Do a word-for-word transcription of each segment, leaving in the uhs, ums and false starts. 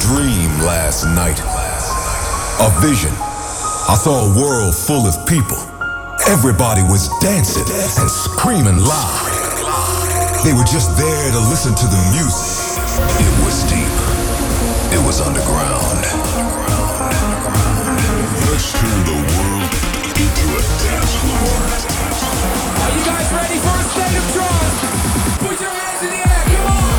dream last night. A vision. I saw a world full of people. Everybody was dancing and screaming loud. They were just there to listen to the music. It was deep. It was underground. Let's turn the world into a dance floor. Are you guys ready for a state of trance? Put your hands in the air, come on!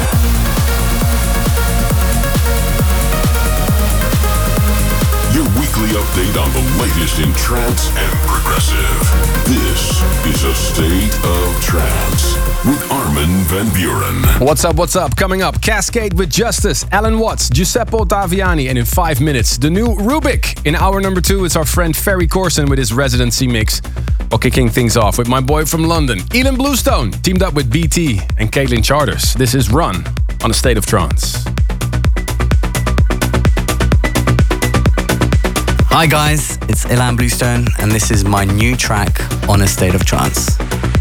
Your weekly update on the latest in trance and progressive. This is A State of Trance with Armin van Buuren. What's up, what's up? Coming up, Cascade with Justice, Alan Watts, Giuseppe Ottaviani, and in five minutes, the new Rubik. In hour number two, it's our friend Ferry Corsten with his residency mix. While kicking things off with my boy from London, Ilan Bluestone, teamed up with B T and Caitlin Charters. This is Run on A State of Trance. Hi guys, it's Ilan Bluestone and this is my new track on A State of Trance.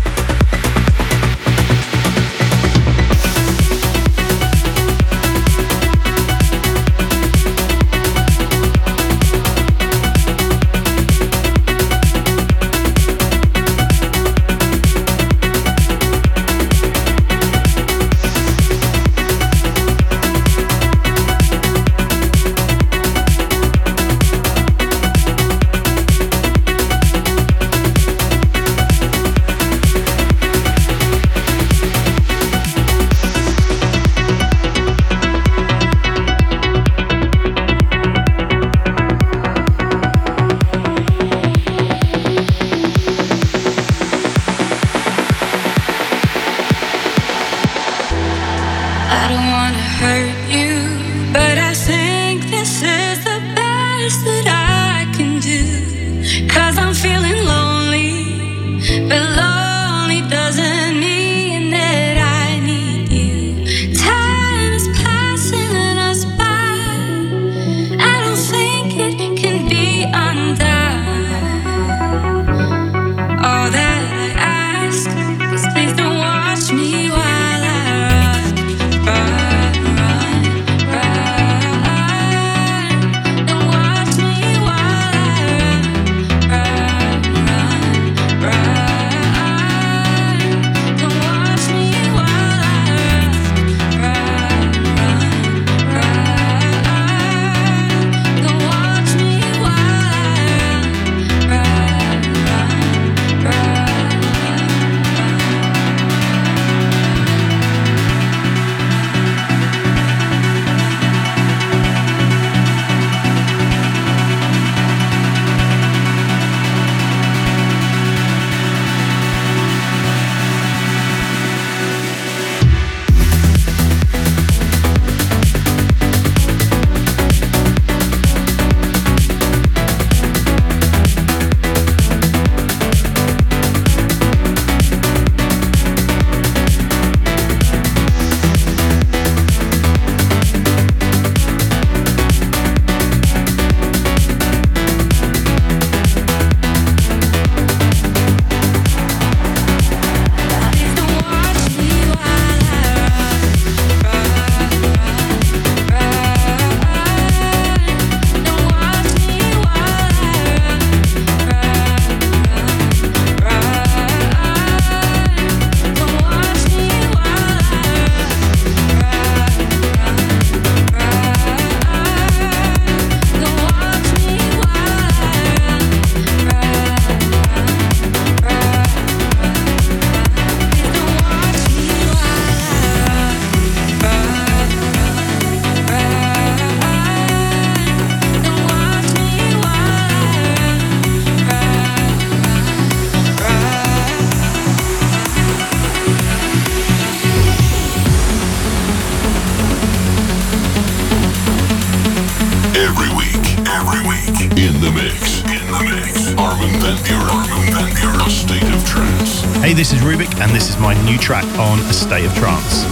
Hey, this is Rubik, and this is my new track on A State of Trance.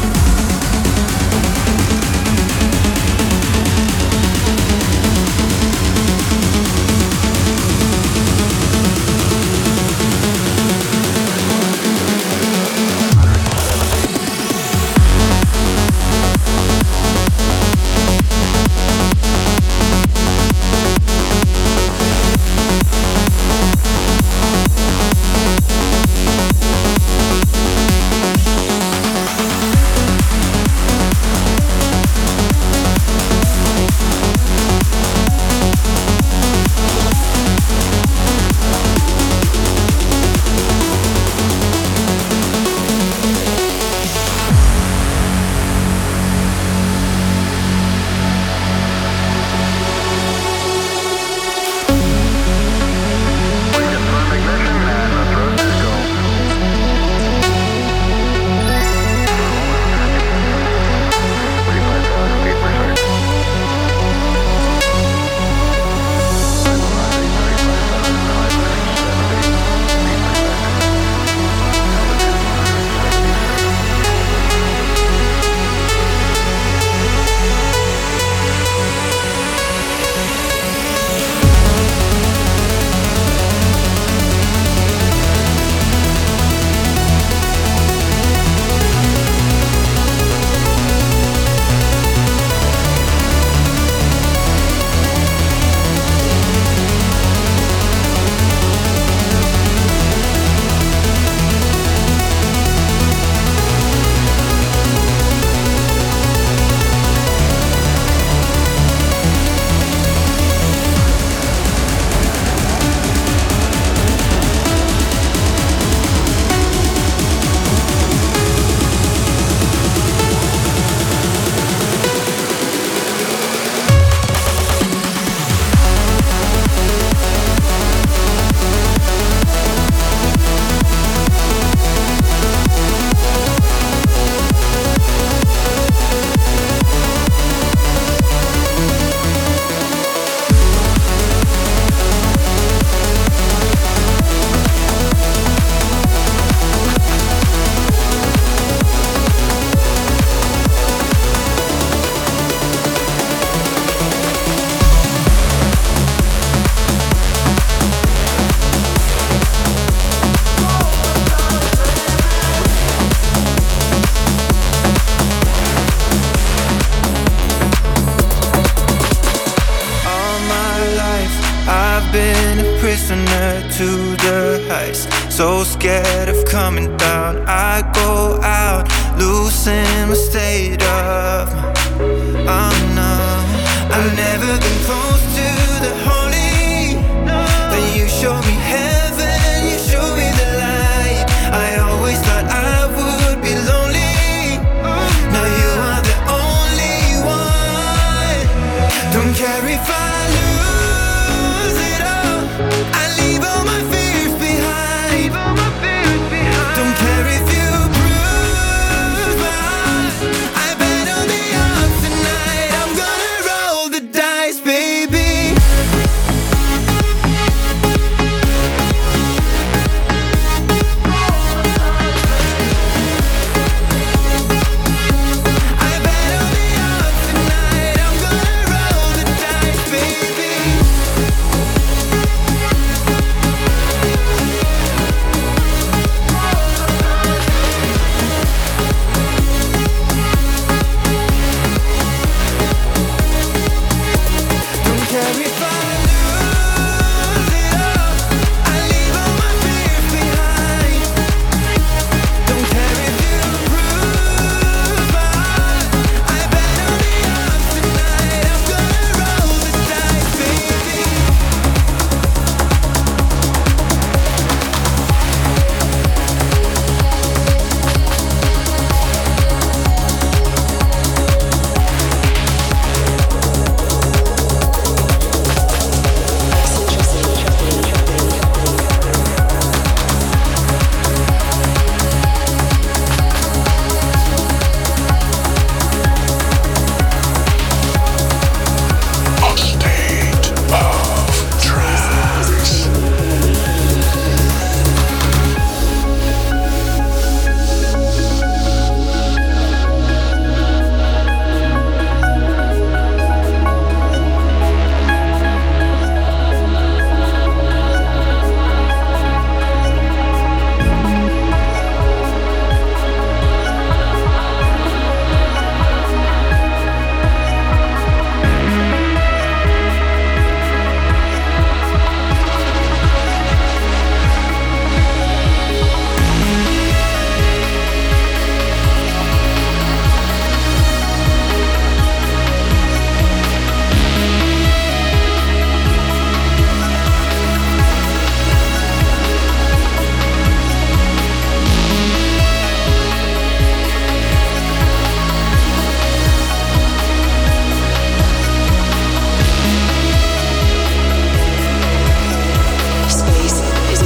to the heights, so scared of coming down. I go out, losing my state of mind. Oh no, I've never been close to the holy. Then you showed me heaven, you showed me the light. I always thought I would be lonely. Now you are the only one. Don't care if I lose it all, I leave all my fears behind. Don't care if you bruise my heart, I bet on the odds tonight. I'm gonna roll the dice, baby. I bet on the odds tonight. I'm gonna roll the dice, baby. Don't care if I lose it all, I leave all my fears behind. Don't care if you bruise my heart, I bet on the odds tonight. I'm gonna roll the dice, baby. Space is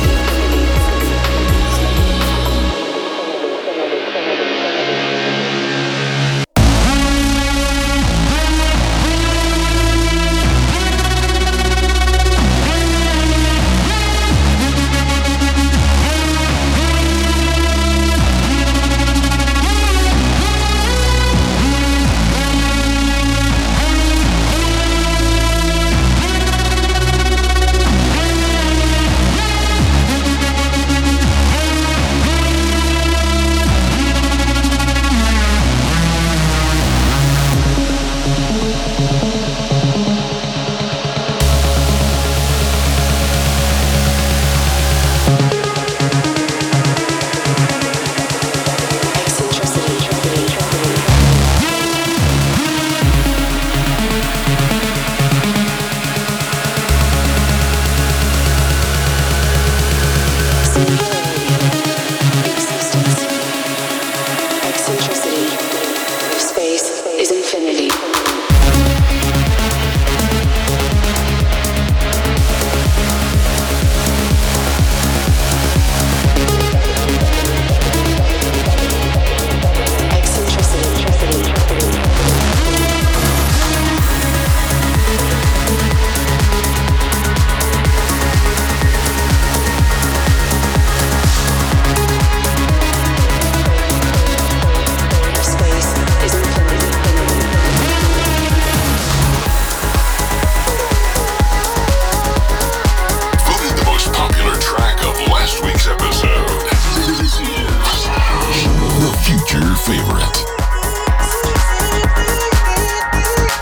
infinity.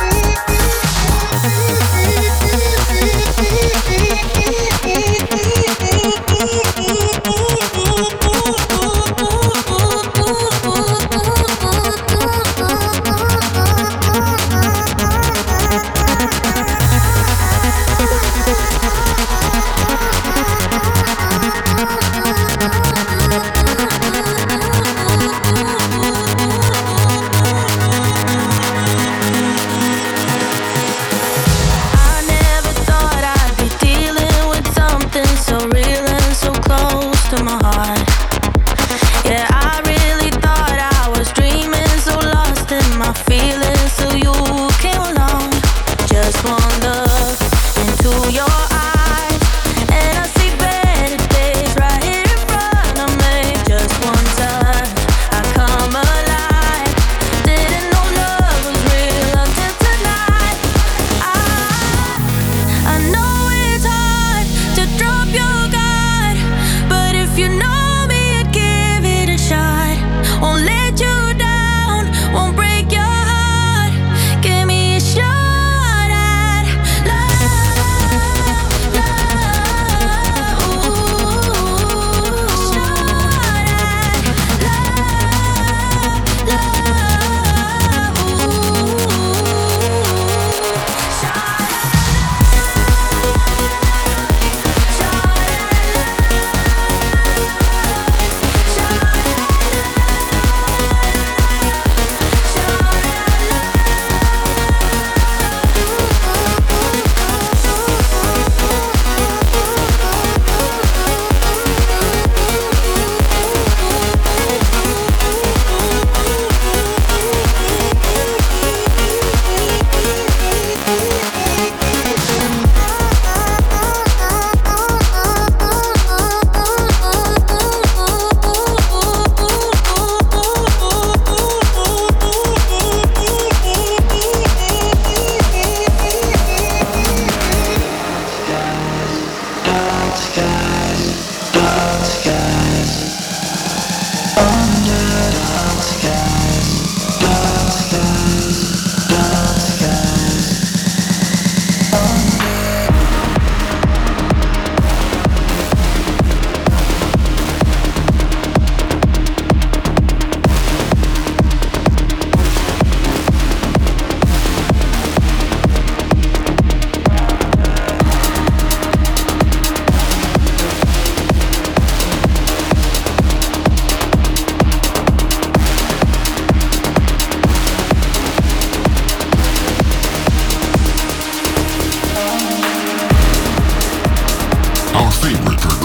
favorite.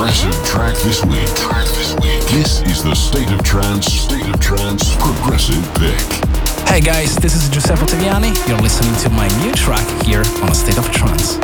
progressive track this week. Track this week. This is the State of Trance, State of Trance Progressive Pick. Hey guys, this is Giuseppe Ottaviani. You're listening to my new track here on A State of Trance.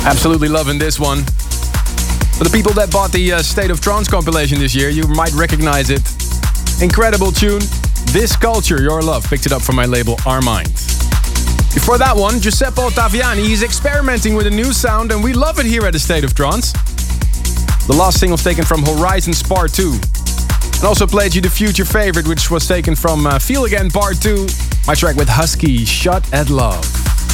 Absolutely loving this one. For the people that bought the uh, State of Trance compilation this year, you might recognize it. Incredible tune. This Culture, Your Love. Picked it up from my label Armind. Before that one, Giuseppe Ottaviani. He's experimenting with a new sound and we love it here at the State of Trance. The last single's taken from Horizons Part two. And also played you the future favorite, which was taken from uh, Feel Again Part two. My track with Husky, Shot at Love.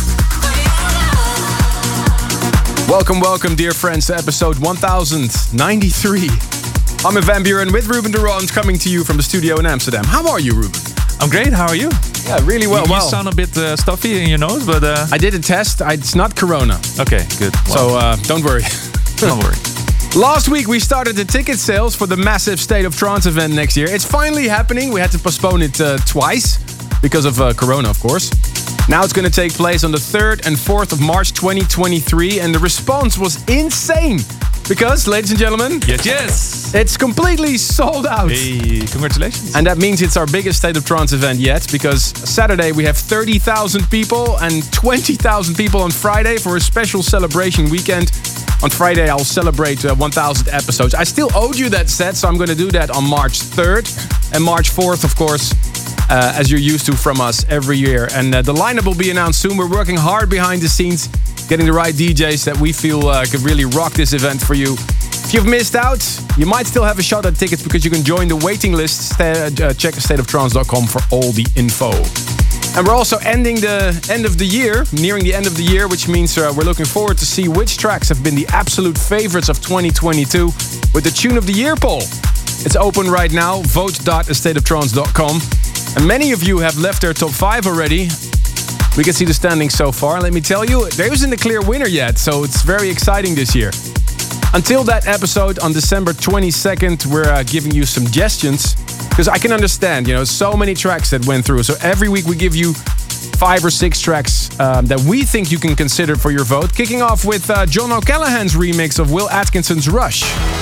Welcome, welcome, dear friends, to episode one thousand ninety-three. I'm Van Buren with Ruben de Ronde, coming to you from the studio in Amsterdam. How are you, Ruben? I'm great, how are you? Yeah, really well. You, you well. sound a bit uh, stuffy in your nose, but... Uh... I did a test. I, it's not Corona. Okay, good. Well, so uh, don't worry. Don't worry. Last week we started the ticket sales for the massive State of Trance event next year. It's finally happening. We had to postpone it uh, twice because of uh, Corona, of course. Now it's going to take place on the third and fourth of March twenty twenty-three, and the response was insane. Because, ladies and gentlemen, yes, yes, it's completely sold out. Hey, congratulations. And that means it's our biggest State of Trance event yet, because Saturday we have thirty thousand people and twenty thousand people on Friday for a special celebration weekend. On Friday I'll celebrate uh, one thousand episodes. I still owed you that set, so I'm going to do that on March third and March fourth, of course. Uh, as you're used to from us every year. And uh, the lineup will be announced soon. We're working hard behind the scenes, getting the right D Js that we feel uh, could really rock this event for you. If you've missed out, you might still have a shot at tickets because you can join the waiting list. St- uh, check state of trance dot com for all the info. And we're also ending the end of the year, nearing the end of the year, which means uh, we're looking forward to see which tracks have been the absolute favorites of twenty twenty-two with the Tune of the Year poll. It's open right now, vote dot state of trance dot com. And many of you have left their top five already. We can see the standings so far. Let me tell you, there isn't a clear winner yet, so it's very exciting this year. Until that episode on December twenty-second, we're uh, giving you suggestions. Because I can understand, you know, so many tracks that went through. So every week we give you five or six tracks um, that we think you can consider for your vote. Kicking off with uh, John O'Callaghan's remix of Will Atkinson's Rush.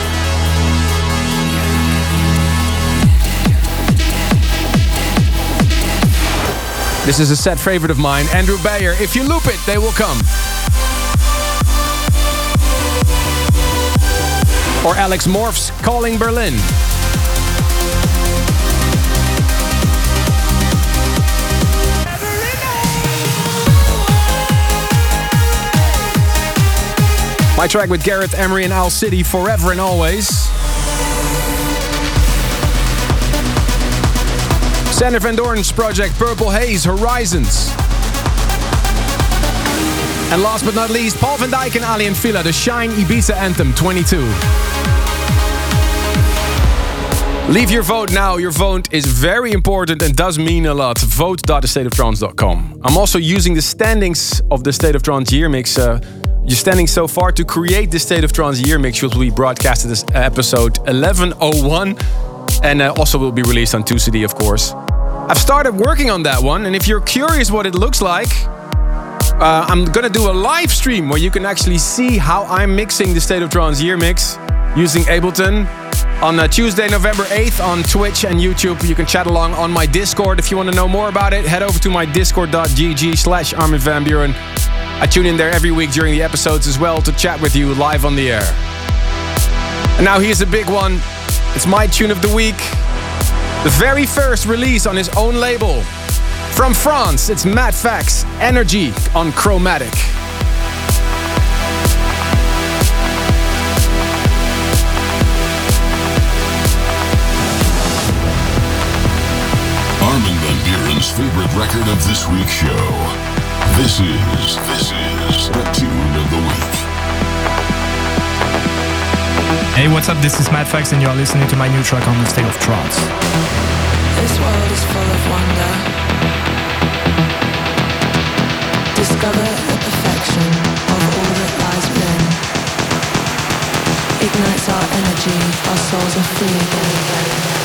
This is a set favorite of mine, Andrew Bayer. If you loop it, they will come. Or Alex Morph's Calling Berlin. My track with Gareth Emery and Owl City, Forever and Always. Sander Van Doorn's project Purple Haze, Horizons. And last but not least, Paul van Dyk and Ali and Fila, the Shine Ibiza Anthem twenty-two. Leave your vote now. Your vote is very important and does mean a lot. vote dot state of trance dot com. I'm also using the standings of the State of Trance Year Mix, uh, your standings so far, to create the State of Trance Year Mix, which will be broadcasted as episode eleven oh one. And uh, also will be released on two C D, of course. I've started working on that one, and if you're curious what it looks like, uh, I'm gonna do a live stream where you can actually see how I'm mixing the State of Trance Year Mix using Ableton on uh, Tuesday, November eighth on Twitch and YouTube. You can chat along on my Discord. If you want to know more about it, head over to my discord dot g g slash Armin van Buren. I tune in there every week during the episodes as well to chat with you live on the air. And now here's a big one. It's my tune of the week. The very first release on his own label. From France, it's Matt Fax, Energy on Chromatic. Armin van Buren's favorite record of this week's show. This is, this is the Tune of the Week. Hey, what's up? This is Matt Fax and you're listening to my new track on the State of Trance. This world is full of wonder. Discover the perfection of all that lies within. Ignites our energy, our souls are free again.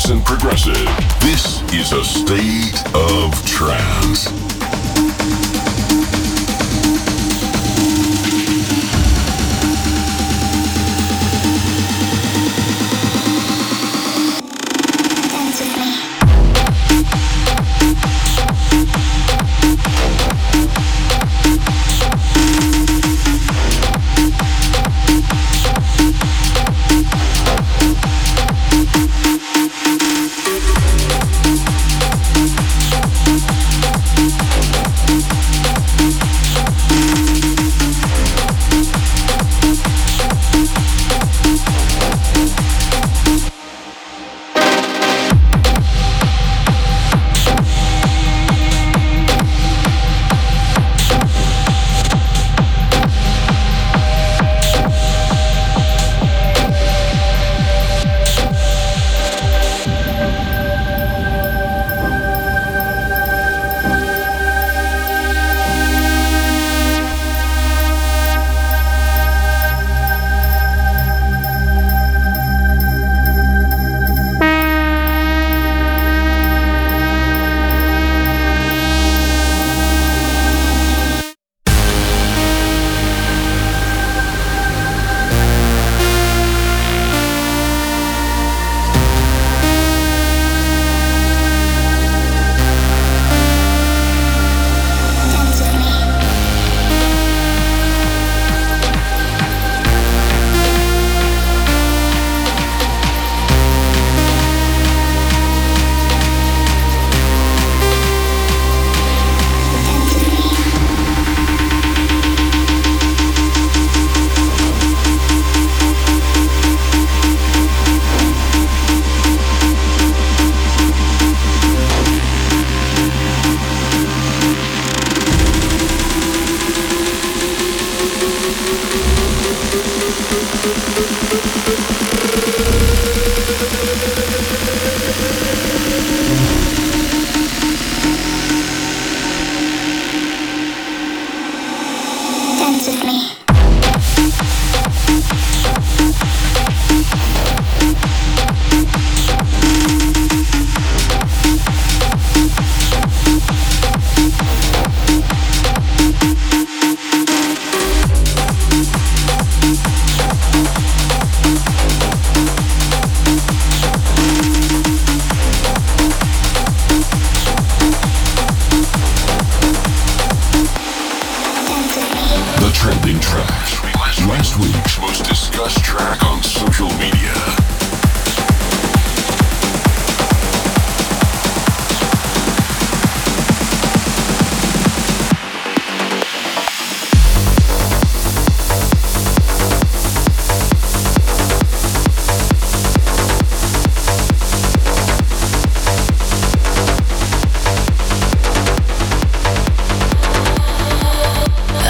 and progressive. This is a state of trance.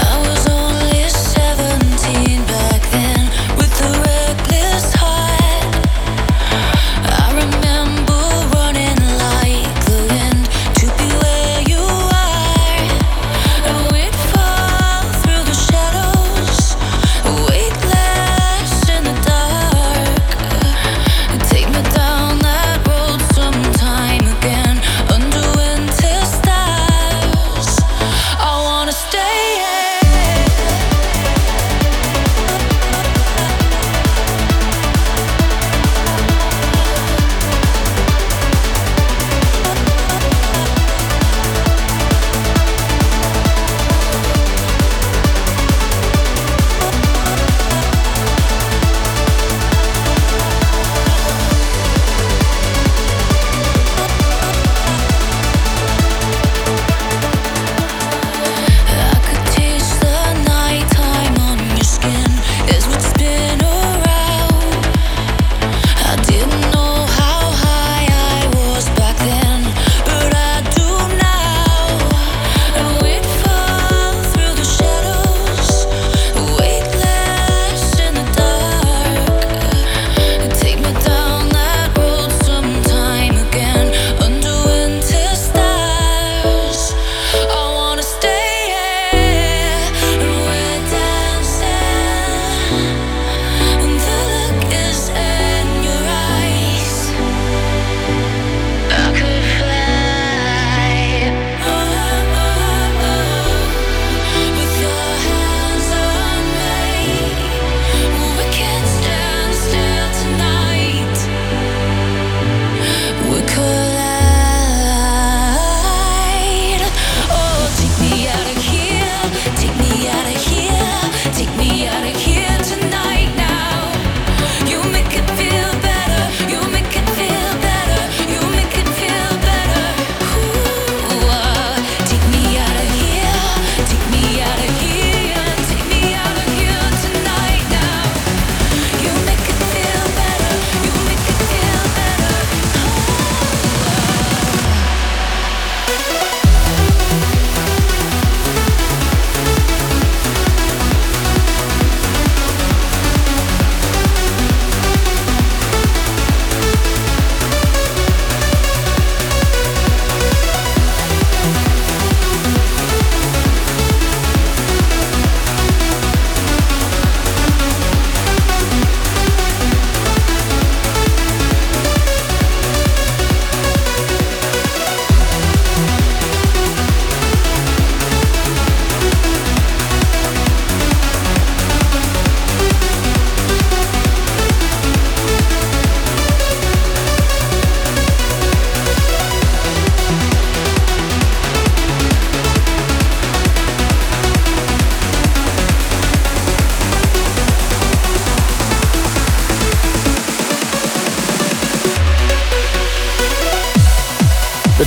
Back then, with the reckless heart.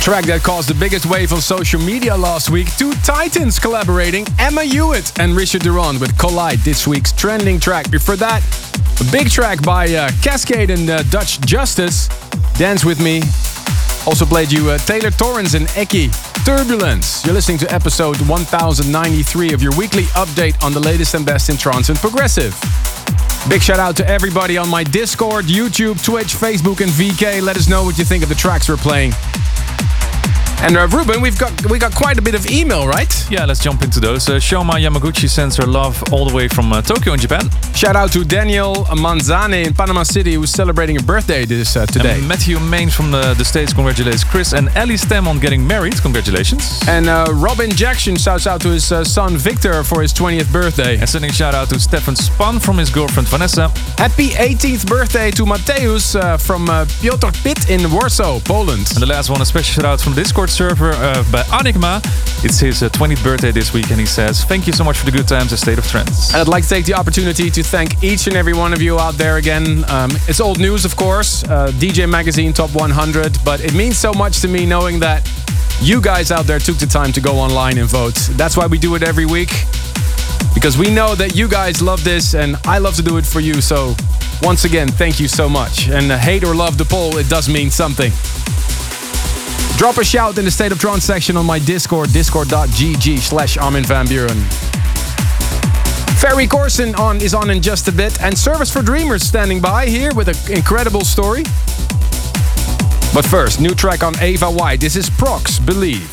track that caused the biggest wave on social media last week. Two titans collaborating, Emma Hewitt and Richard Durand with Collide, this week's trending track. Before that, a big track by uh, Cascade and uh, Dutch Justice, Dance With Me. Also played you uh, Taylor Torrance and Eki, Turbulence. You're listening to episode one thousand ninety-three of your weekly update on the latest and best in trance and progressive. Big shout out to everybody on my Discord, YouTube, Twitch, Facebook and V K. Let us know what you think of the tracks we're playing. And uh, Ruben, we've got we got quite a bit of email, right? Yeah, let's jump into those. Uh, Shoma Yamaguchi sends her love all the way from uh, Tokyo in Japan. Shout out to Daniel Manzane in Panama City, who's celebrating a birthday this uh, today. And Matthew Maines from the, the States congratulates Chris, and Ellie Stem on getting married. Congratulations. And uh, Robin Jackson shouts out to his uh, son Victor for his twentieth birthday. And sending shout out to Stefan Span from his girlfriend Vanessa. Happy eighteenth birthday to Mateusz uh, from uh, Piotr Pit in Warsaw, Poland. And the last one, a special shout out from the Discord server uh, by Anigma. It's his uh, twentieth birthday this week, and he says, thank you so much for the good times at State of Trance. And I'd like to take the opportunity to thank each and every one of you out there again. Um, it's old news, of course, uh, D J Magazine Top one hundred, but it means so much to me knowing that you guys out there took the time to go online and vote. That's why we do it every week, because we know that you guys love this, and I love to do it for you. So once again, thank you so much. And uh, hate or love the poll, it does mean something. Drop a shout in the State of Trance section on my Discord, discord.gg slash Armin van Buuren. Ferry Corson on is on in just a bit, and Service for Dreamers standing by here with an incredible story. But first, new track on Ava White. This is Prox, Believe.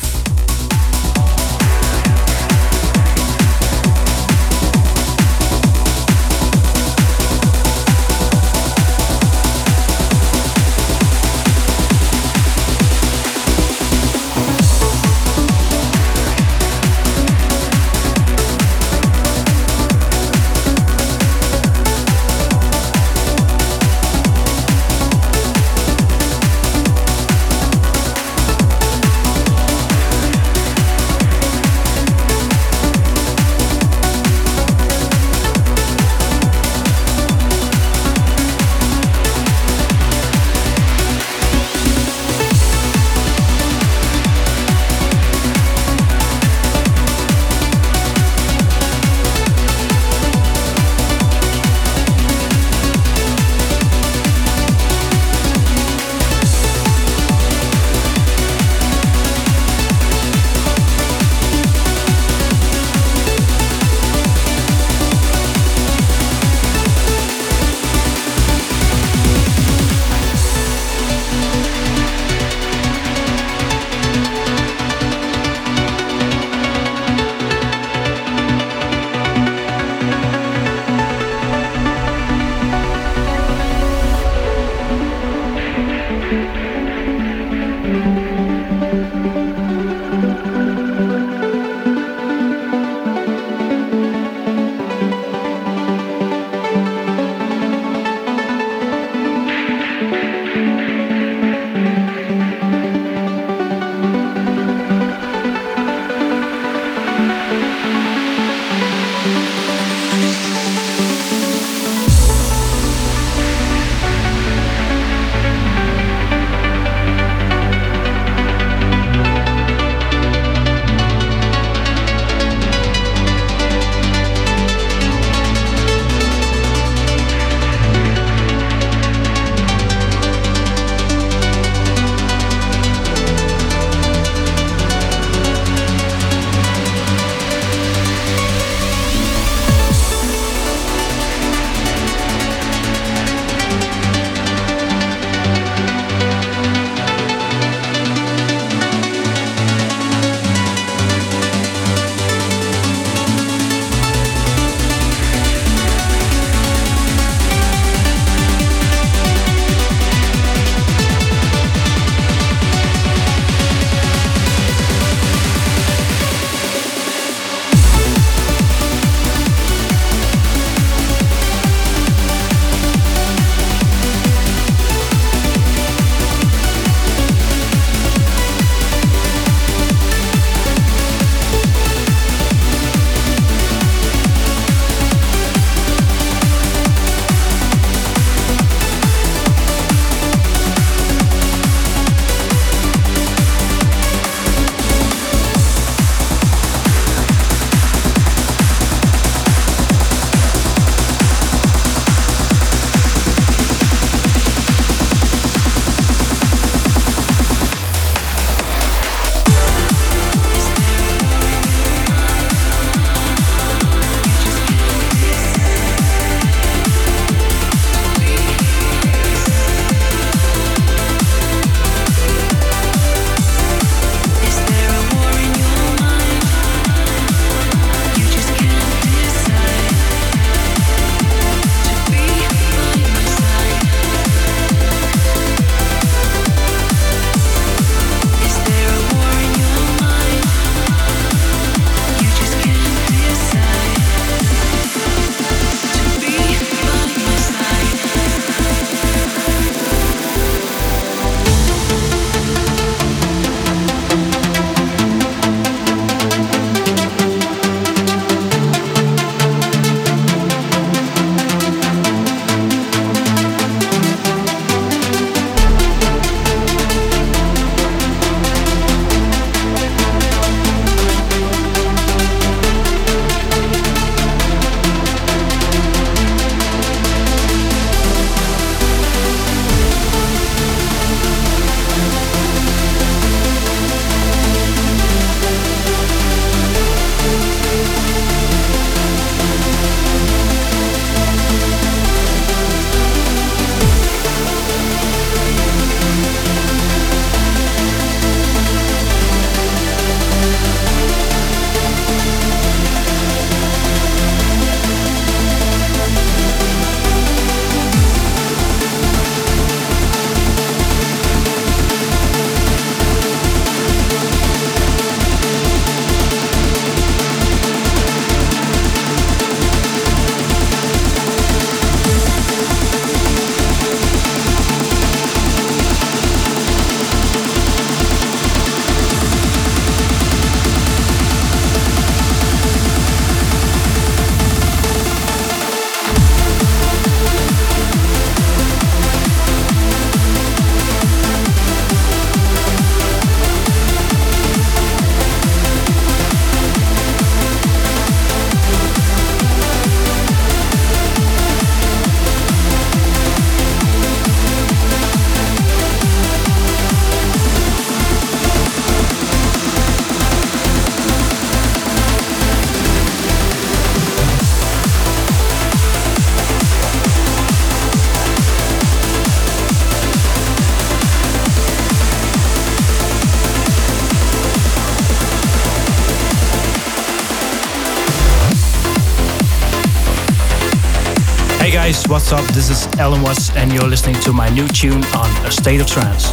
guys, what's up? This is Alan Watts and you're listening to my new tune on A State of Trance.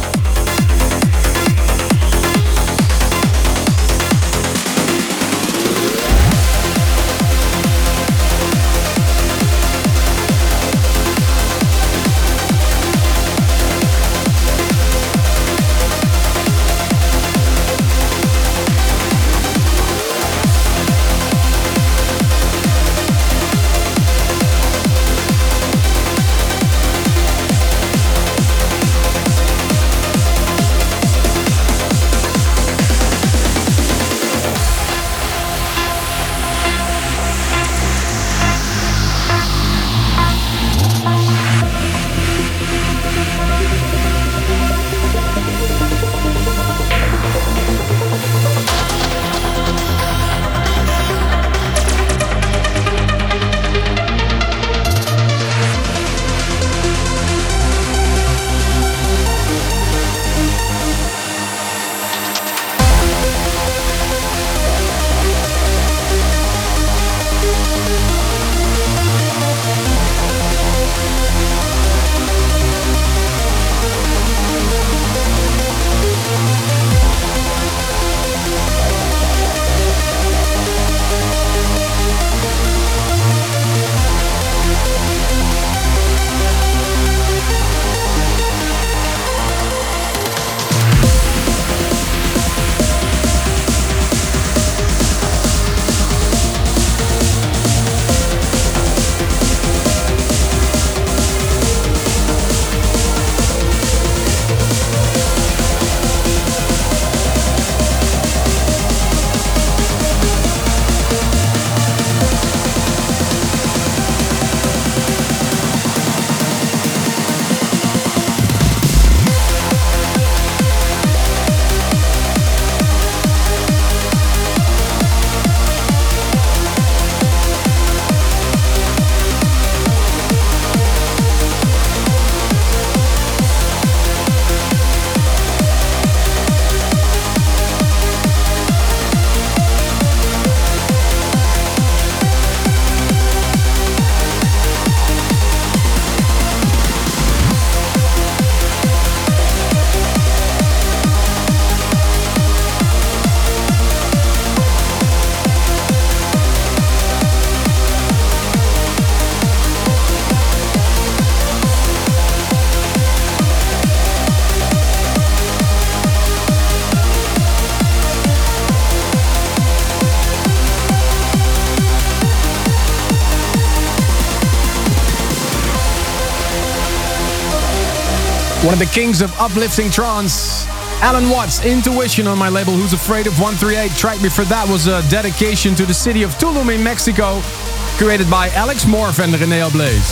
One of the kings of uplifting trance, Alan Watts, Intuition on my label Who's Afraid of one thirty-eight. Track before that was a dedication to the city of Tulum in Mexico, created by Alex Morph and René Ablaze.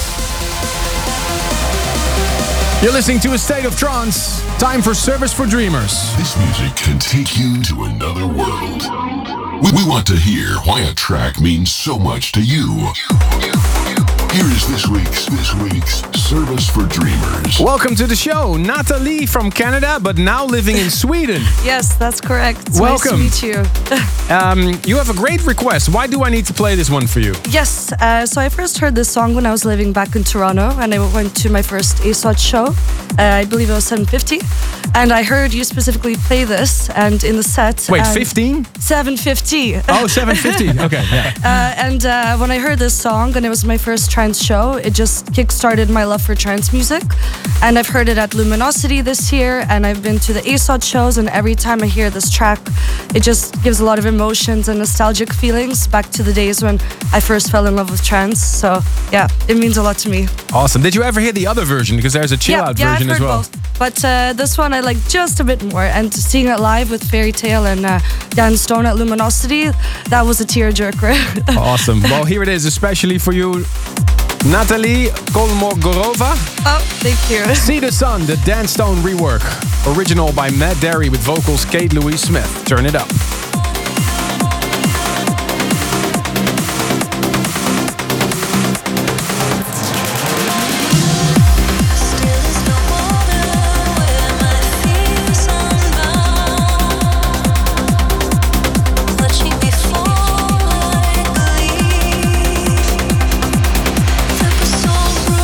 You're listening to A State of Trance. Time for Service for Dreamers. This music can take you to another world. We, we want to hear why a track means so much to you. Here is this week's this week's Service for Dreamers. Welcome to the show, Natalie from Canada, but now living in Sweden. Yes, that's correct. It's Welcome. Nice to meet you. um, you have a great request. Why do I need to play this one for you? Yes, uh, so I first heard this song when I was living back in Toronto, and I went to my first A S O T show. Uh, I believe it was seven fifty, and I heard you specifically play this, and in the set. Wait, fifteen? seven fifty. Oh, seven fifty. Okay, yeah. Uh, and uh, when I heard this song, and it was my first trance show, it just kick-started my love for trance music. And I've heard it at Luminosity this year, and I've been to the A S O T shows, and every time I hear this track, it just gives a lot of emotions and nostalgic feelings back to the days when I first fell in love with trance. So yeah, it means a lot to me. Awesome. Did you ever hear the other version? Because there's a chill-out yeah, yeah, version I've as heard well. Both. But uh, this one I like just a bit more. And seeing it live with Fairy Tale and uh, Dan Stone at Luminosity, that was a tearjerker. Awesome. Well, here it is, especially for you, Natalie Kolmogorova. Oh, thank you. See the Sun, the Dan Stone rework. Original by Matt Derry with vocals Kate Louise Smith. Turn it up. Soul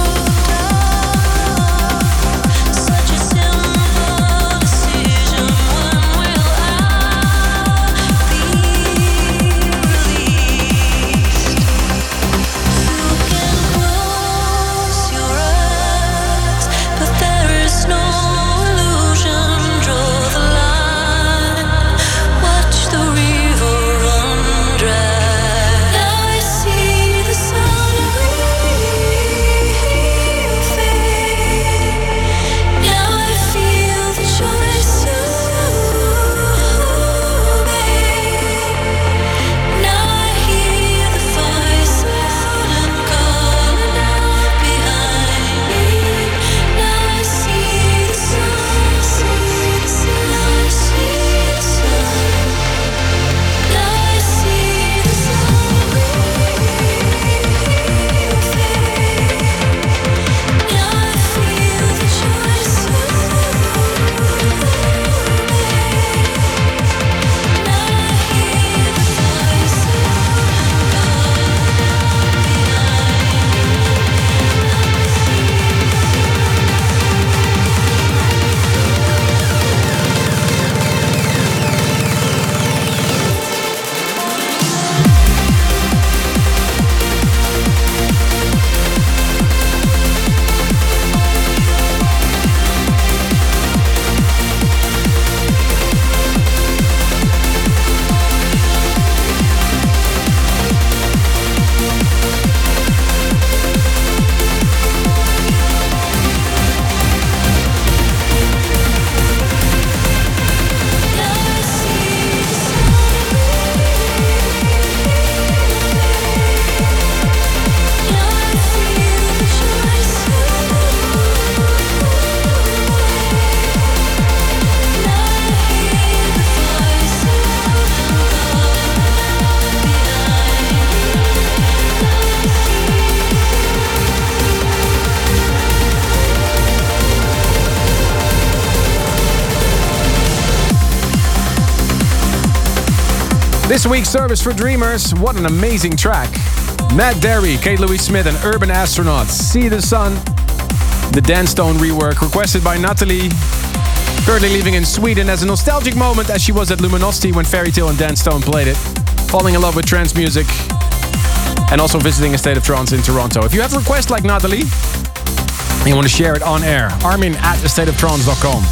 This week's Service for Dreamers, what an amazing track. Matt Derry, Kate Louise Smith and Urban Astronauts, See the Sun, the Dan Stone rework, requested by Natalie, currently living in Sweden, as a nostalgic moment as she was at Luminosity when Fairy Tale and Dan Stone played it, falling in love with trance music, and also visiting a State of Trance in Toronto. If you have a request like Natalie, and you want to share it on air, Armin at a state of trance dot com.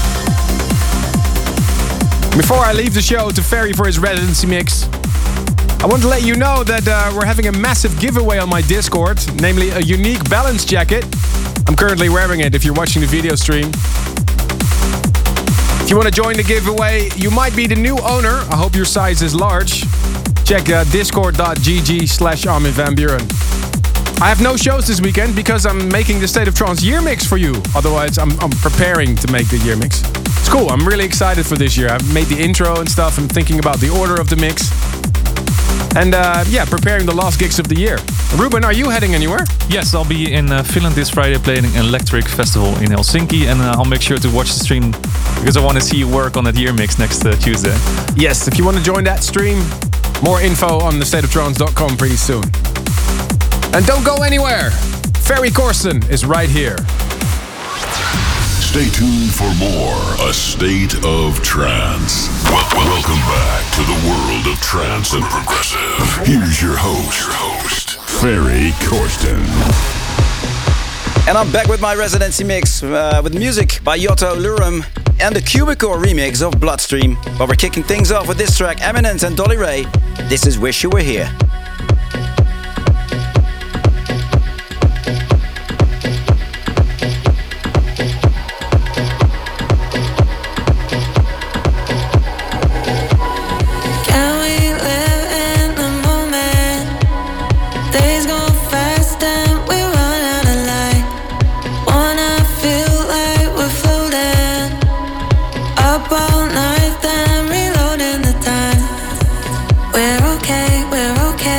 Before I leave the show to Ferry for his residency mix, I want to let you know that uh, we're having a massive giveaway on my Discord, namely a unique balance jacket. I'm currently wearing it if you're watching the video stream. If you want to join the giveaway, you might be the new owner. I hope your size is large. Check uh, discord.gg slash Armin van Buuren. I have no shows this weekend because I'm making the State of Trance year mix for you. Otherwise, I'm, I'm preparing to make the year mix. It's cool. I'm really excited for this year. I've made the intro and stuff. I'm thinking about the order of the mix. And uh, yeah, preparing the last gigs of the year. Ruben, are you heading anywhere? Yes, I'll be in uh, Finland this Friday playing an Electric Festival in Helsinki, and uh, I'll make sure to watch the stream because I want to see you work on that year mix next uh, Tuesday. Yes, if you want to join that stream, more info on the state of trance dot com pretty soon. And don't go anywhere. Ferry Corsten is right here. Stay tuned for more A State of Trance. Well, welcome back to the world of trance and progressive. Here's your host, your host, Ferry Corsten. And I'm back with my residency mix uh, with music by Yotto Lurum and the Cubicore remix of Bloodstream. But we're kicking things off with this track, Eminence and Dolly Ray. This is Wish You Were Here. All night, then reloading the time. We're okay, we're okay.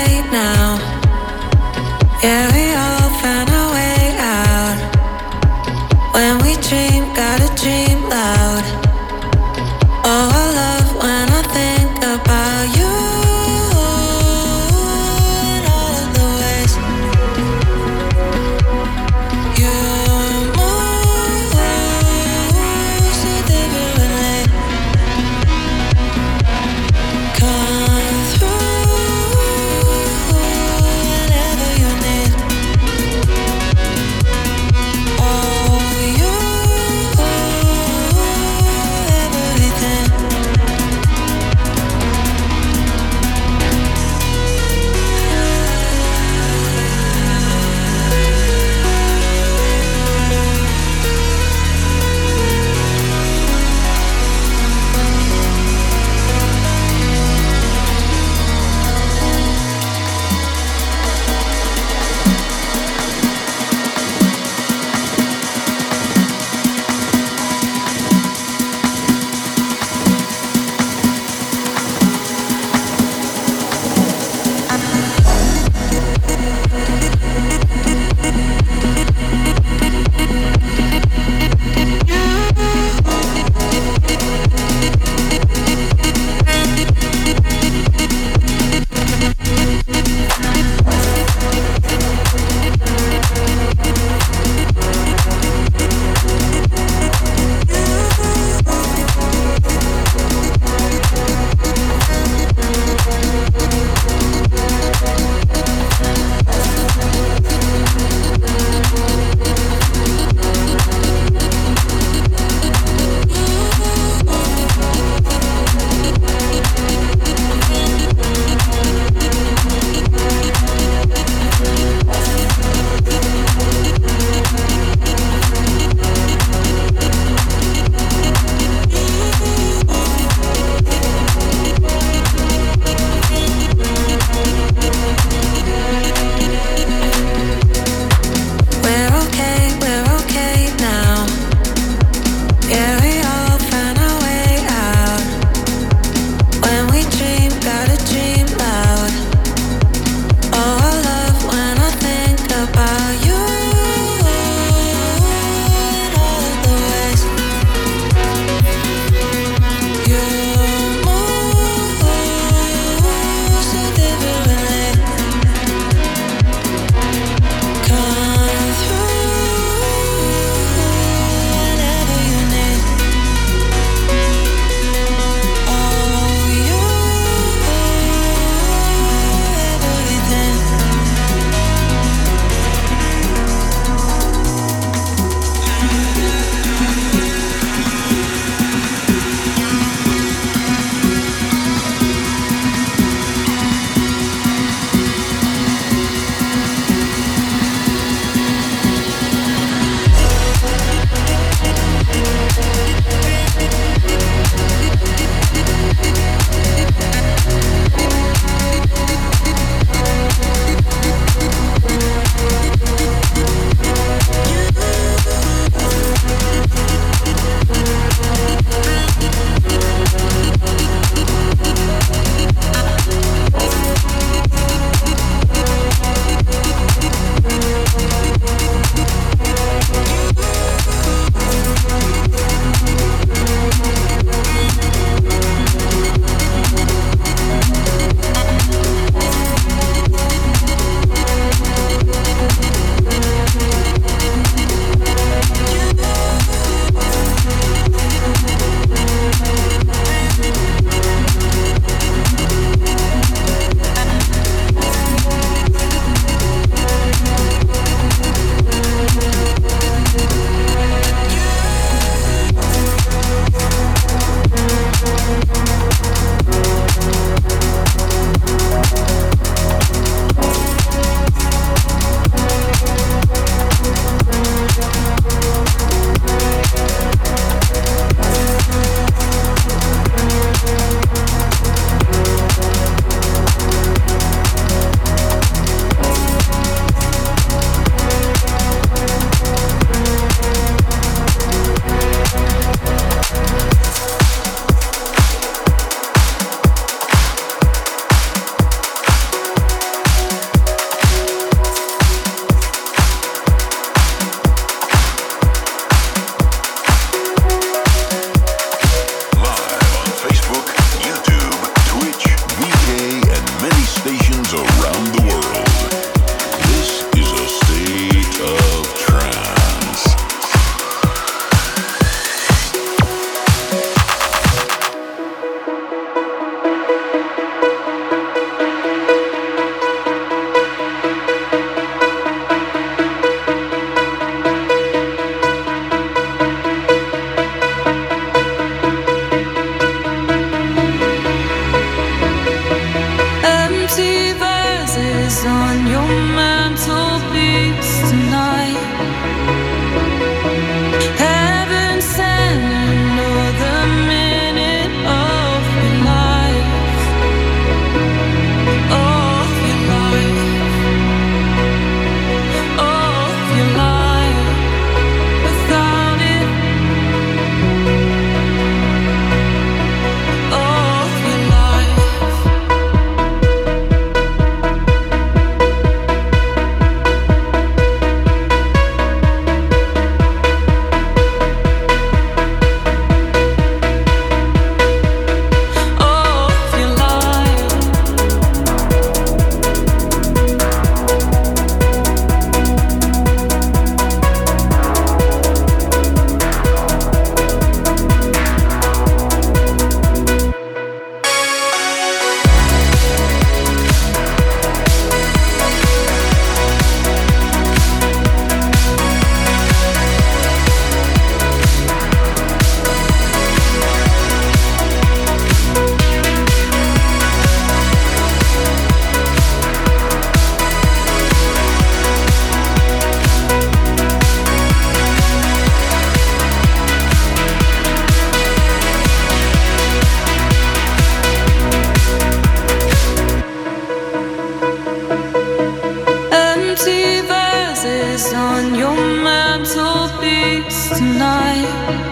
tonight.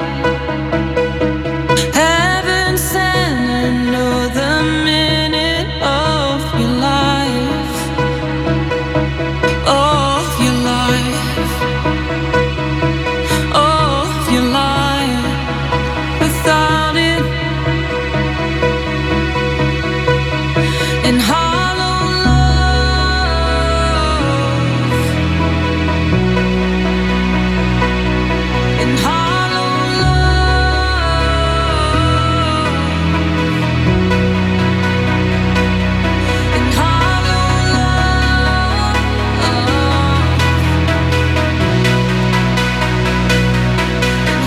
Heaven sent another minute of your life, of your life, of your life. Without it, in hollow love, in hollow love, in hollow love, in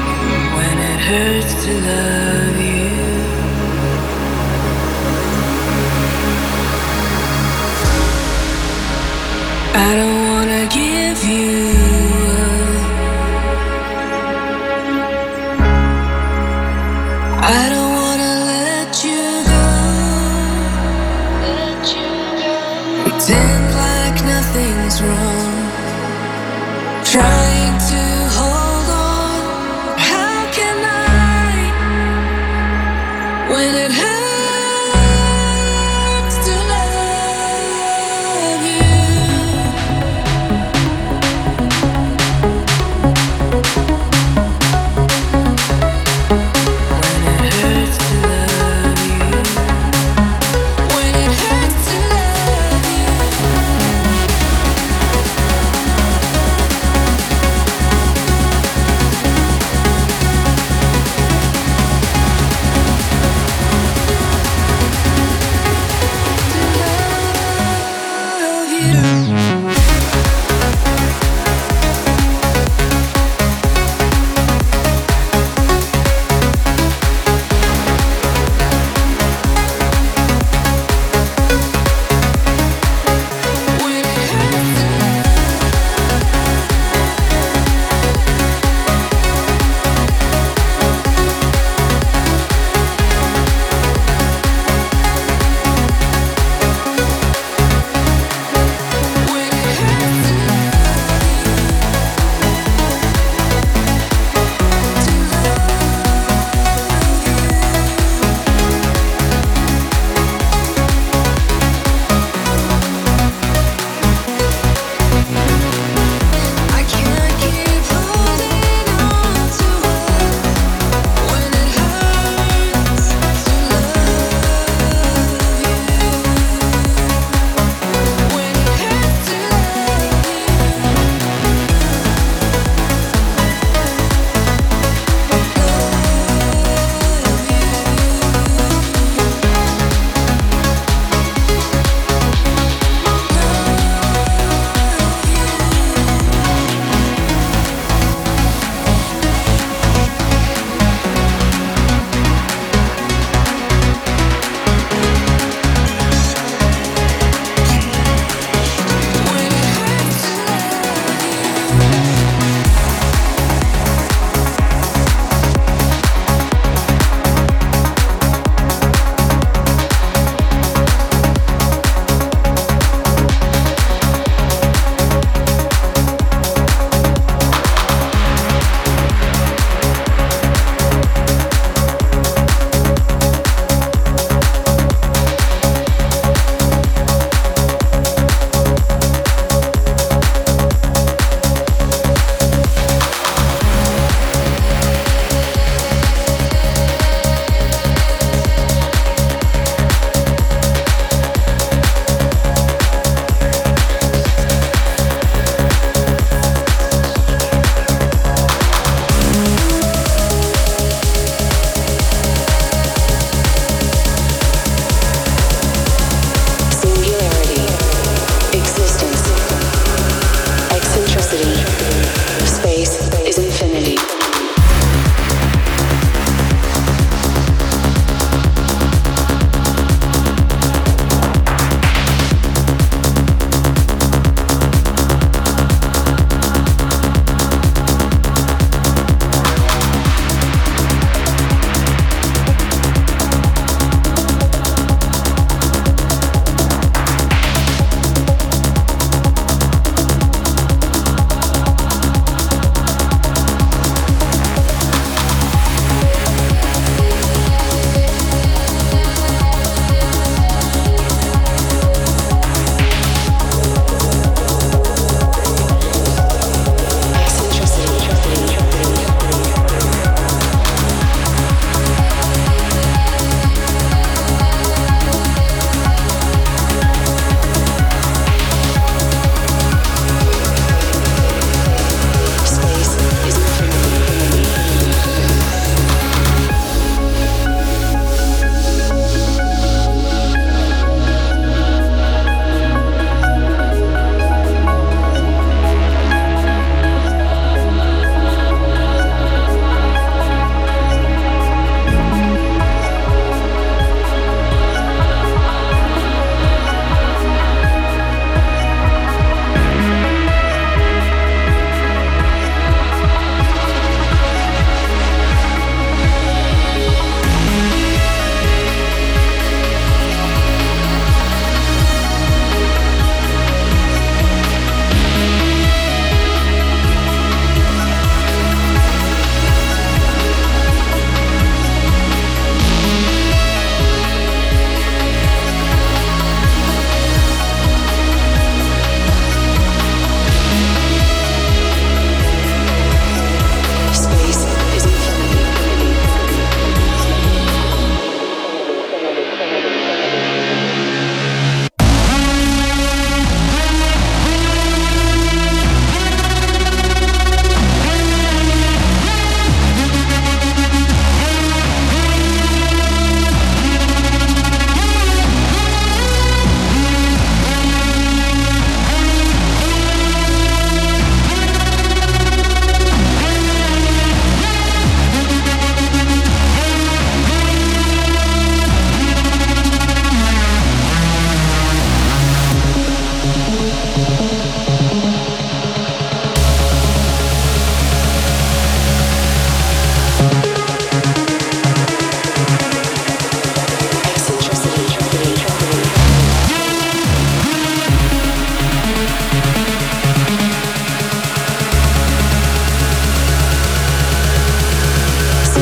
hurts to love you.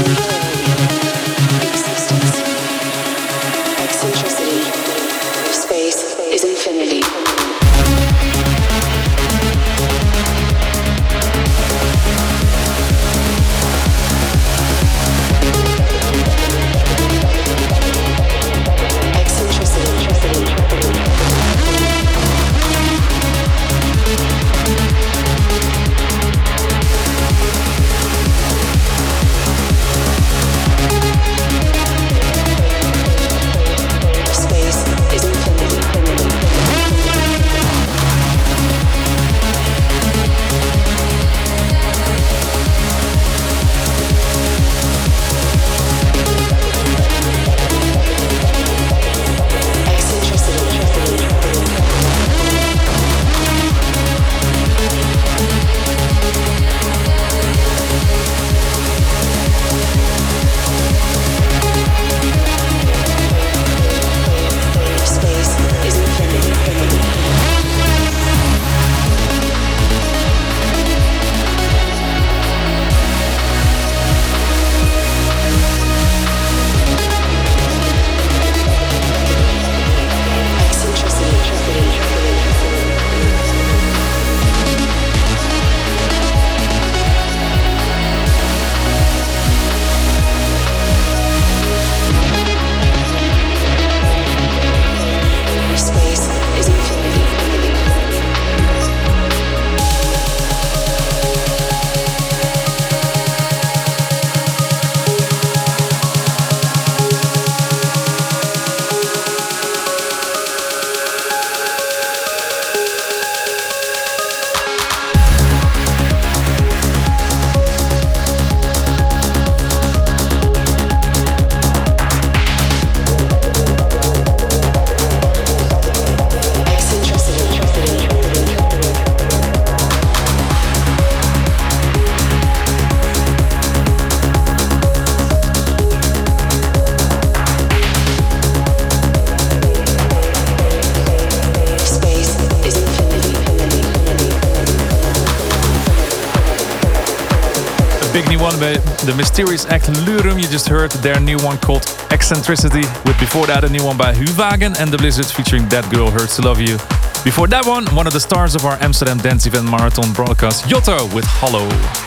Big new one by the mysterious act Lurum. You just heard their new one called Eccentricity. With before that a new one by Huvagen and the Blizzards featuring That Girl Hurts to Love You. Before that one, one of the stars of our Amsterdam Dance Event Marathon broadcast, Yotto with Hollow.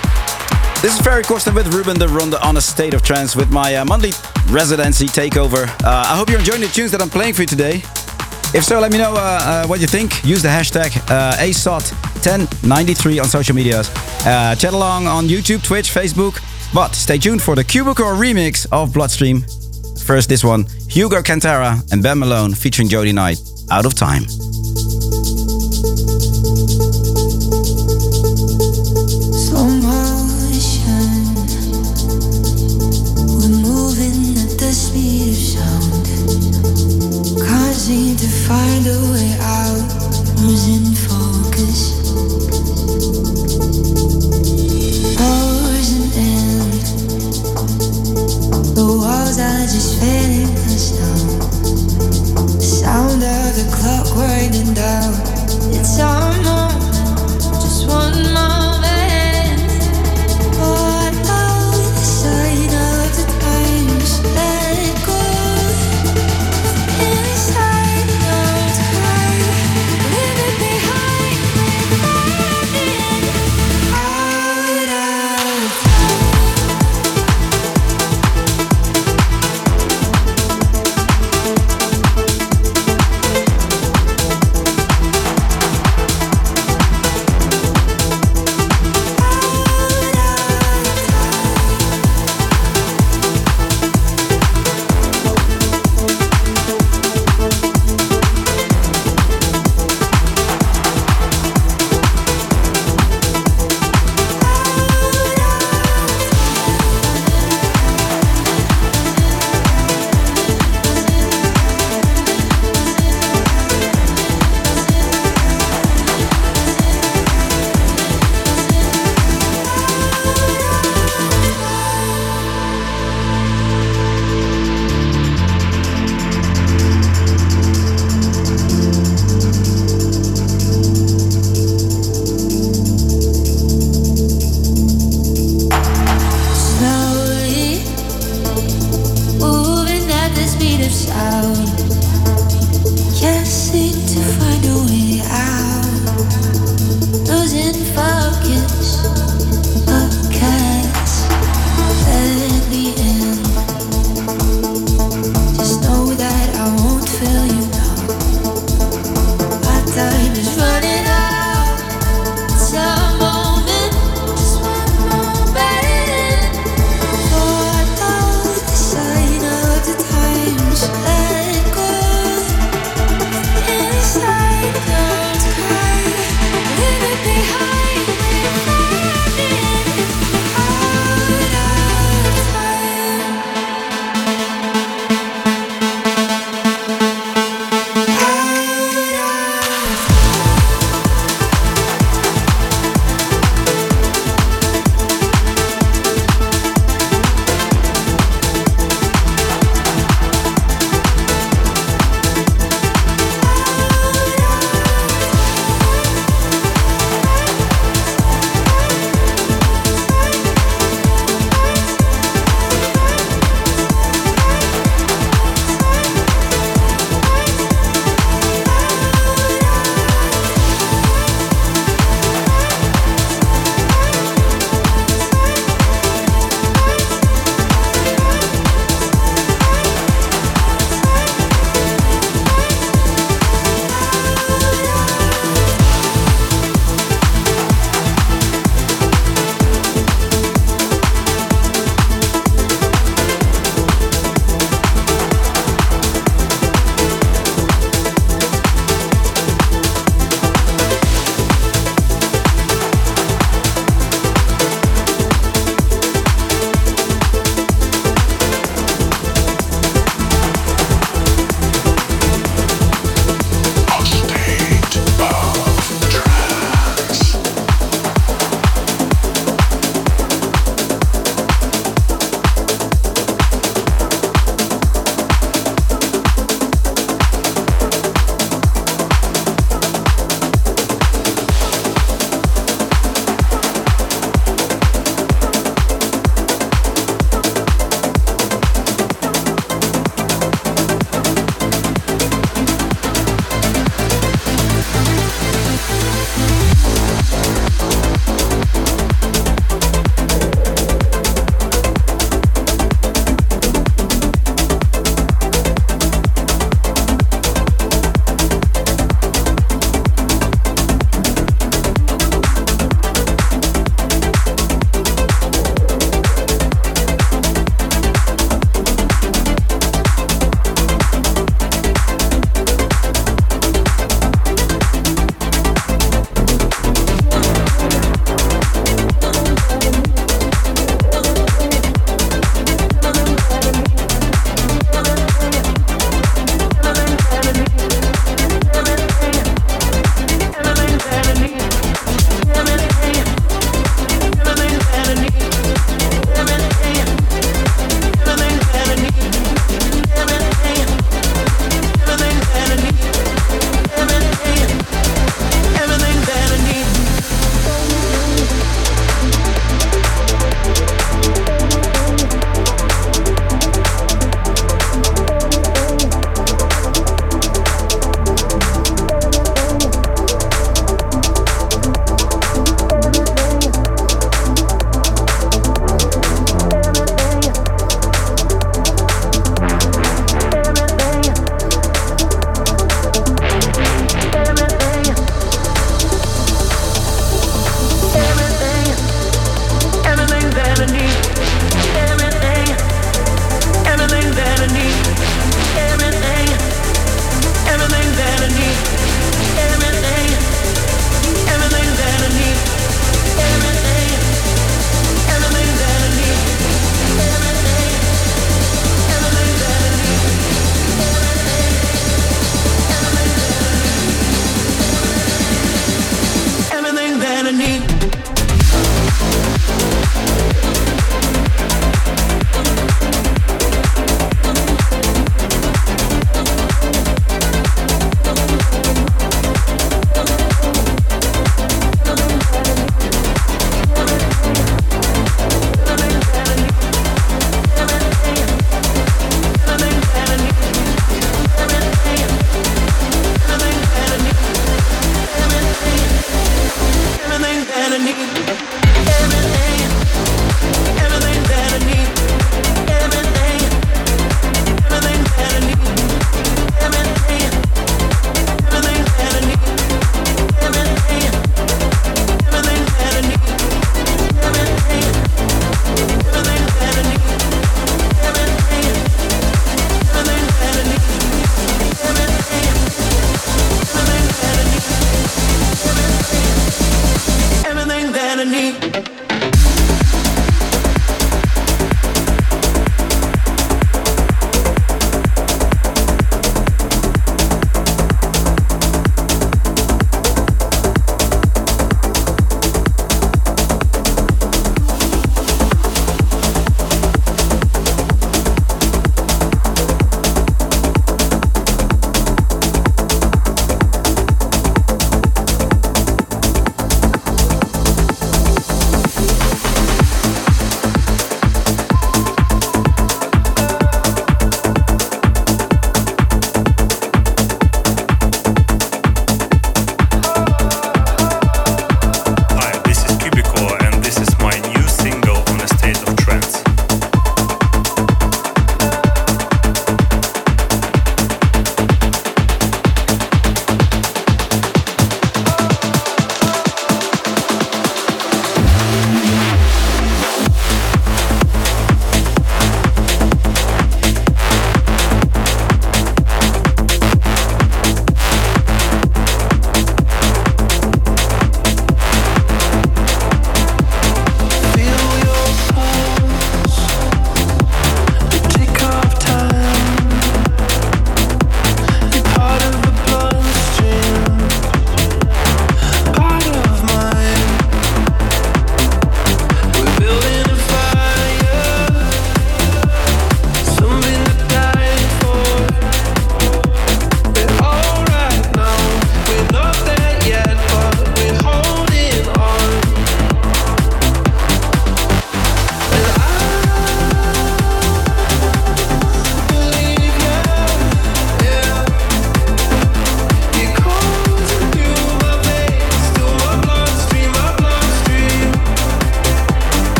This is Ferry Corsten with Ruben de Ronde on A State of Trance with my uh, monthly residency takeover. Uh, I hope you're enjoying the tunes that I'm playing for you today. If so, let me know uh, uh, what you think. Use the hashtag uh, A S O T ten ninety-three on social medias. Uh, chat along on YouTube, Twitch, Facebook. But stay tuned for the Cubicore remix of Bloodstream. First, this one, Hugo Cantara and Ben Malone featuring Jody Knight, Out of Time. Slow motion, we're moving at the speed of sound. Can't seem to find a way out, losing focus. Hours and end, the walls are just fading us down. The sound of the clock right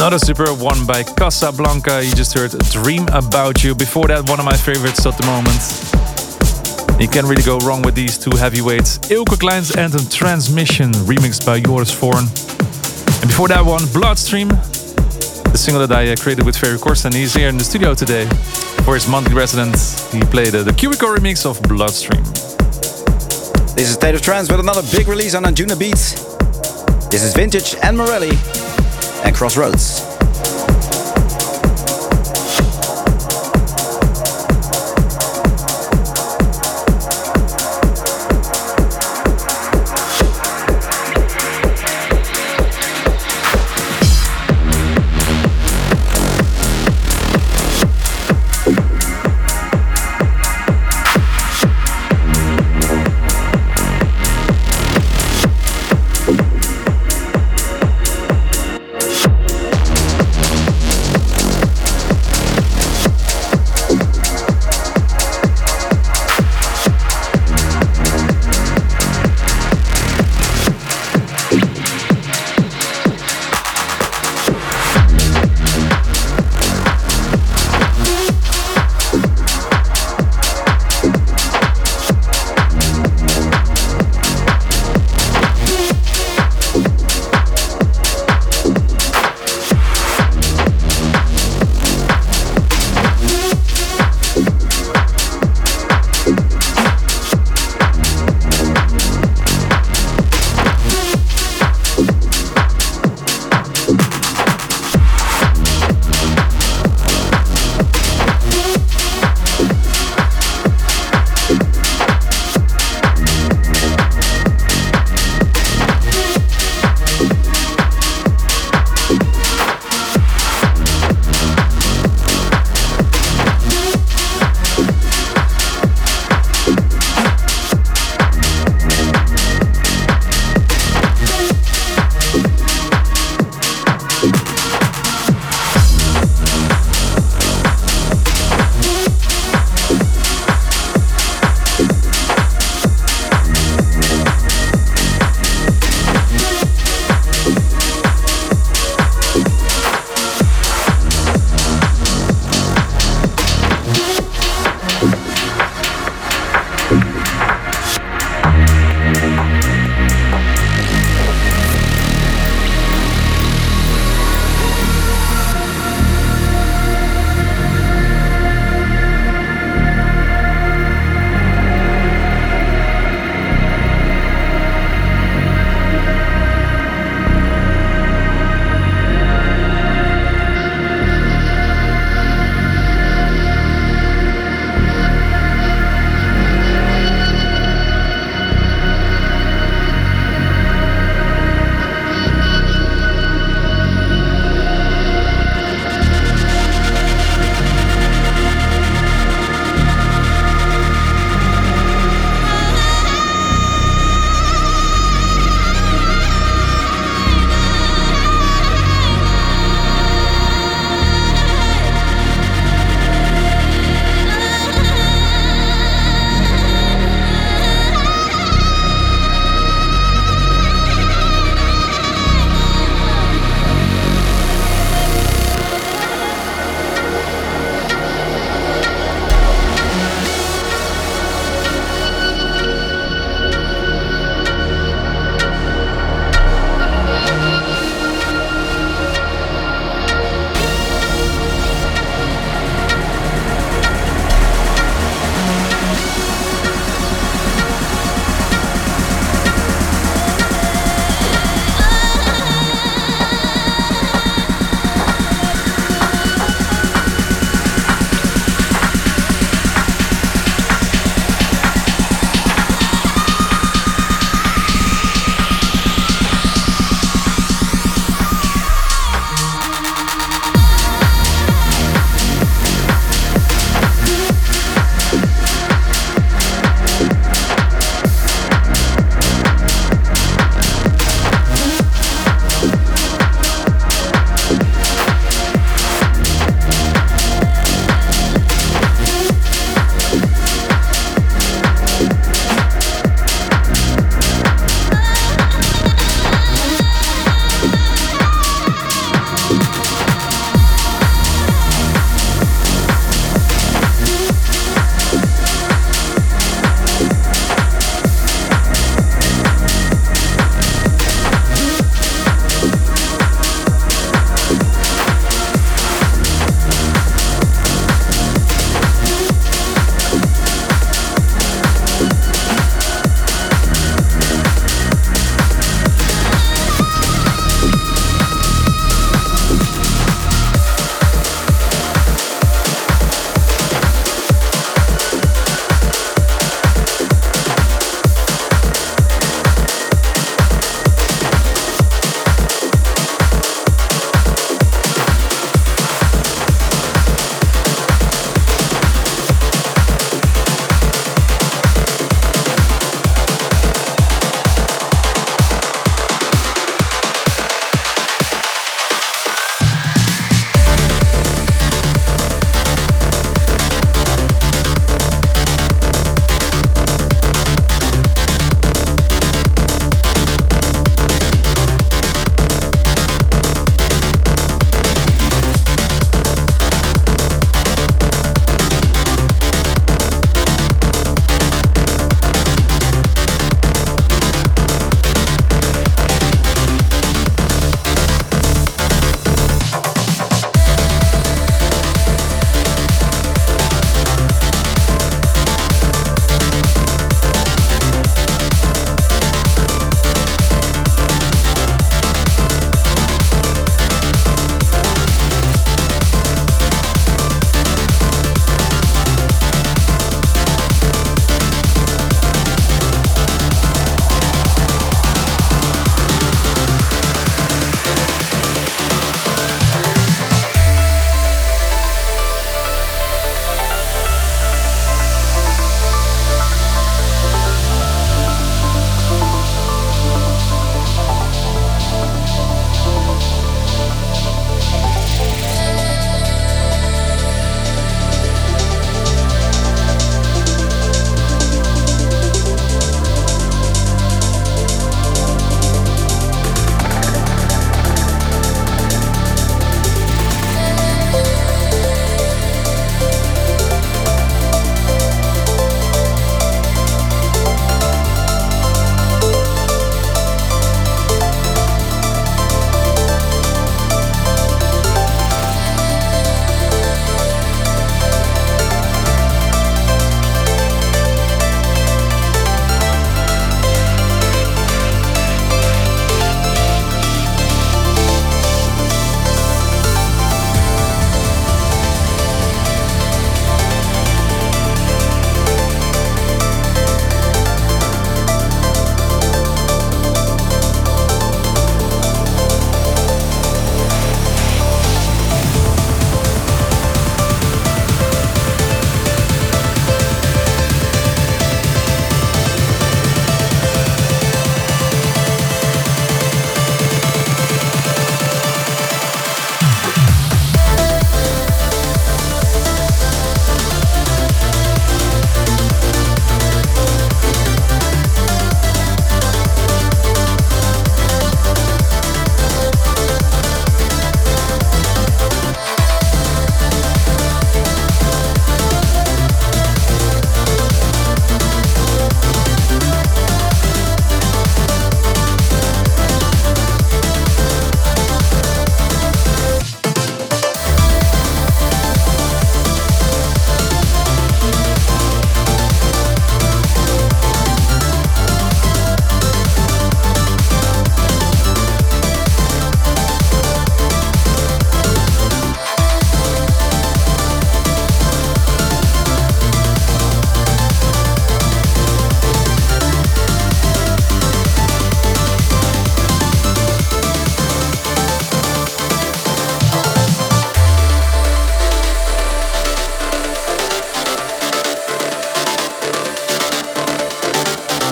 Another superb one by Casablanca. You just heard Dream About You. Before that, one of my favorites at the moment. You can't really go wrong with these two heavyweights. Ilke Klein's Anthem Transmission, remixed by Joris Voorn. And before that one, Bloodstream, the single that I uh, created with Ferry Corsten. He's here in the studio today for his monthly residence. He played uh, the Cubicle remix of Bloodstream. This is State of Trance with another big release on Anjuna Beats. This is Vintage and Morelli and Crossroads.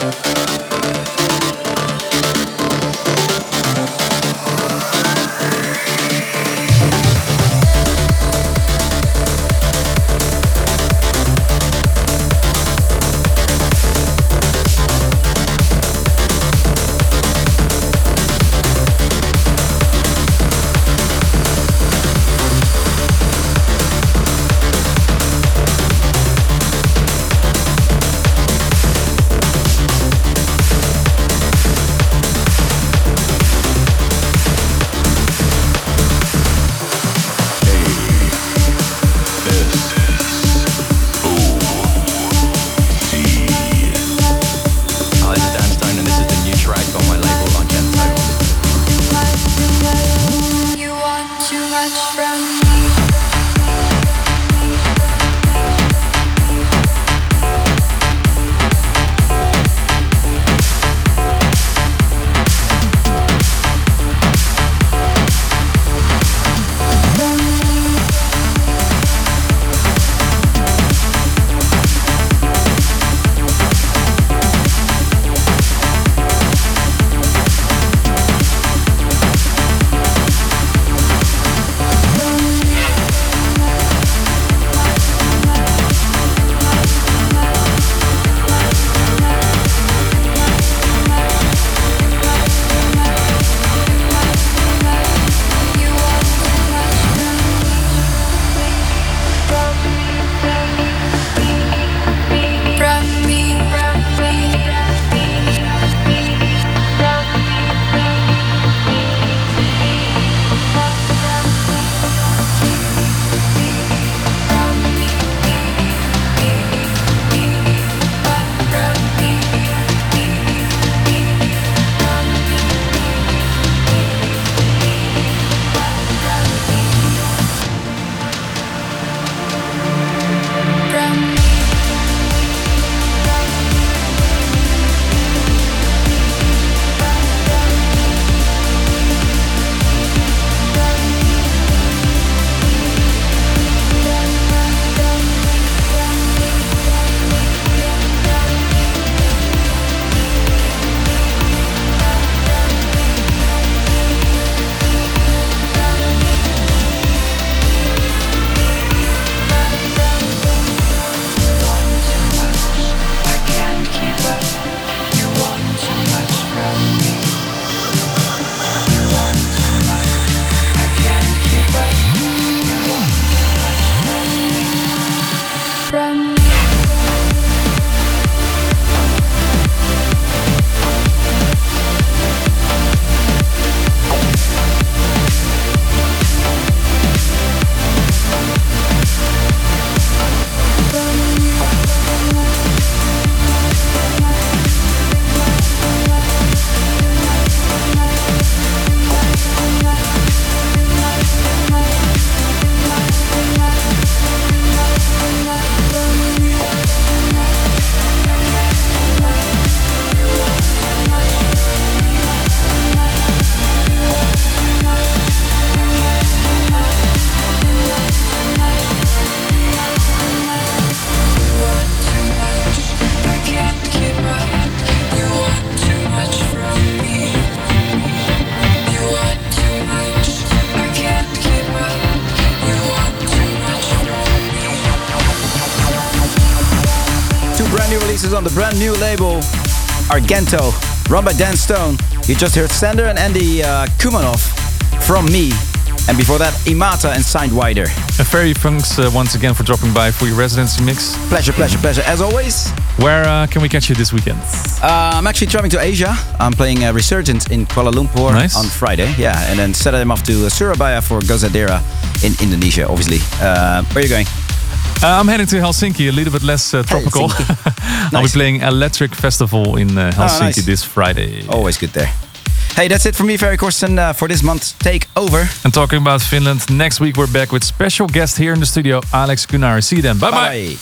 releases on the brand new label Argento, run by Dan Stone. You just heard Sander and Andy uh, Kumanov, From Me. And before that, Imata and Signed Wider. And Ferry thanks uh, once again for dropping by for your residency mix. Pleasure, pleasure, pleasure. As always. Where uh, can we catch you this weekend? Uh, I'm actually traveling to Asia. I'm playing uh, Resurgence in Kuala Lumpur nice. on Friday. Yeah, and then Saturday I'm off to uh, Surabaya for Gozadera in Indonesia, obviously. Uh, where are you going? Uh, I'm heading to Helsinki, a little bit less uh, tropical. Nice. I'll be playing Electric Festival in uh, Helsinki oh, nice. this Friday. Always good there. Hey, that's it from me, Ferry Corsten, uh, for this month's Takeover. And talking about Finland, next week we're back with special guest here in the studio, Alex Kunari. See you then. Bye-bye. Bye.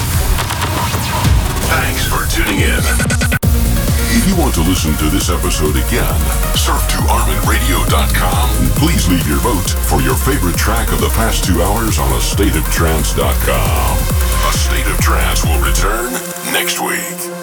Thanks for tuning in. If you want to listen to this episode again, surf to armin radio dot com and please leave your vote for your favorite track of the past two hours on a state of trance dot com. A State of Trance will return next week.